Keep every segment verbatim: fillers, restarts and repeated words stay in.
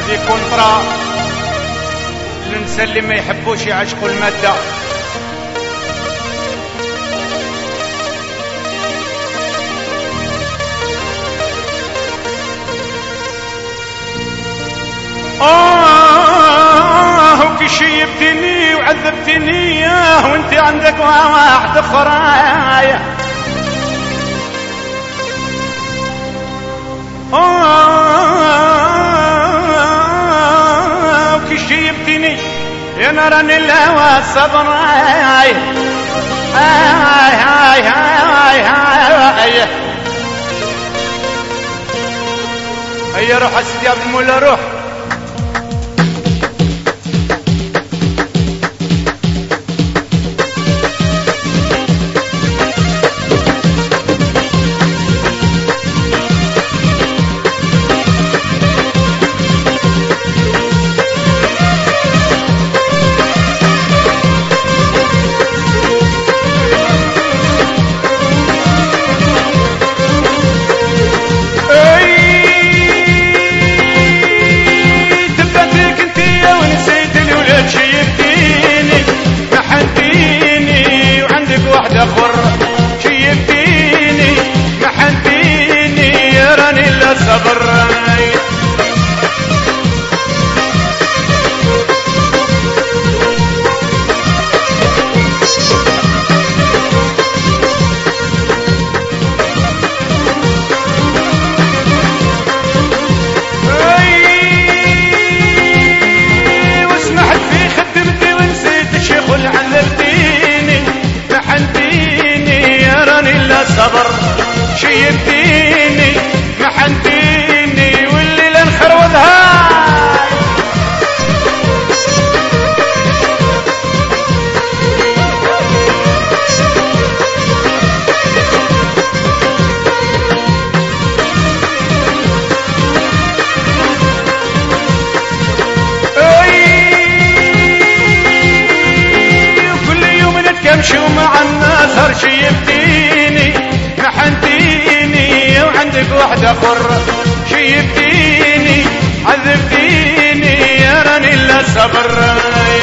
هذه كونترا الانسان اللي ما يحبوش يعشقوا الماده. آه وكي شيبتني وعذبتني ياه وانت عندك واحد اخرى. آه وكي شيبتني يا نران الهوى الصبر. آي آي آي آي آي هيا روح اسيدي عبد المولى روح. صبر وسمحت في خدمتي ونسيت شغل علمتيني محنتيني يا راني لا صبر شيبتيني محنتيني والليلة نخروضها. وكل يوم نتكمشي ومع الناس هرشيبتيني محنتيني وعندك واحد اخر شيبتيني عذبتيني يا راني لا صبر.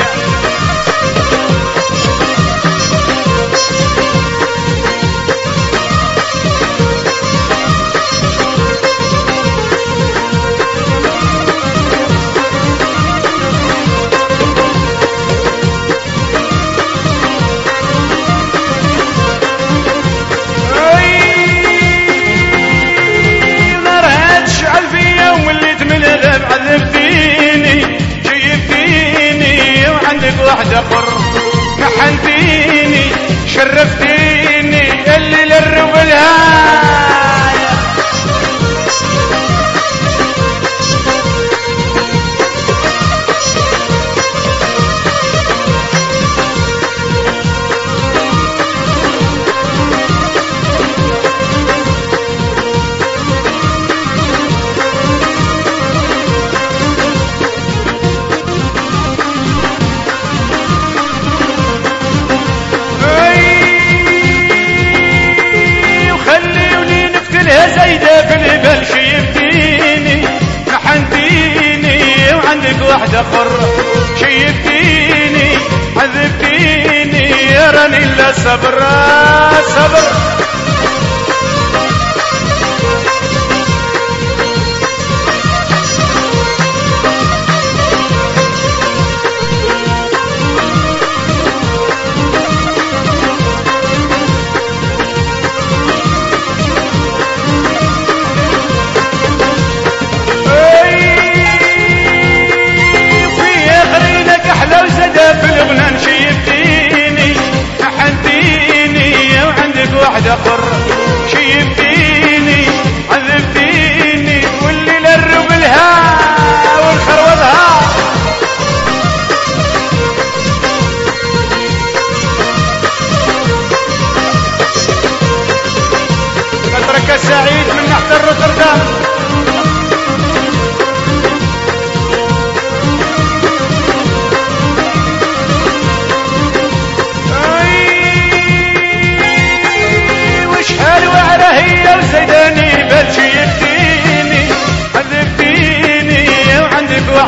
عذبتيني شيبتيني وعندك واحد اخر محنتيني شرفتيني اللي للرب الهاية. زايدة في الهبل شيبتيني محنتيني وعندك واحد اخر شيبتيني عذبتيني يا راني لا صبر صبر. واحد اخر شيبتيني عذبتيني واللي للرب لها والخروضها. اترك سعيد من نحت روتردام. هي وزيداني بل شيبتيني عذبتيني وعندك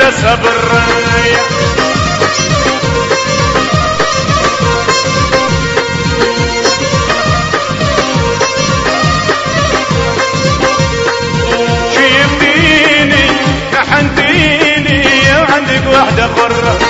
الا صبر. شيفتيني كحنتيني وعندك وحده قرة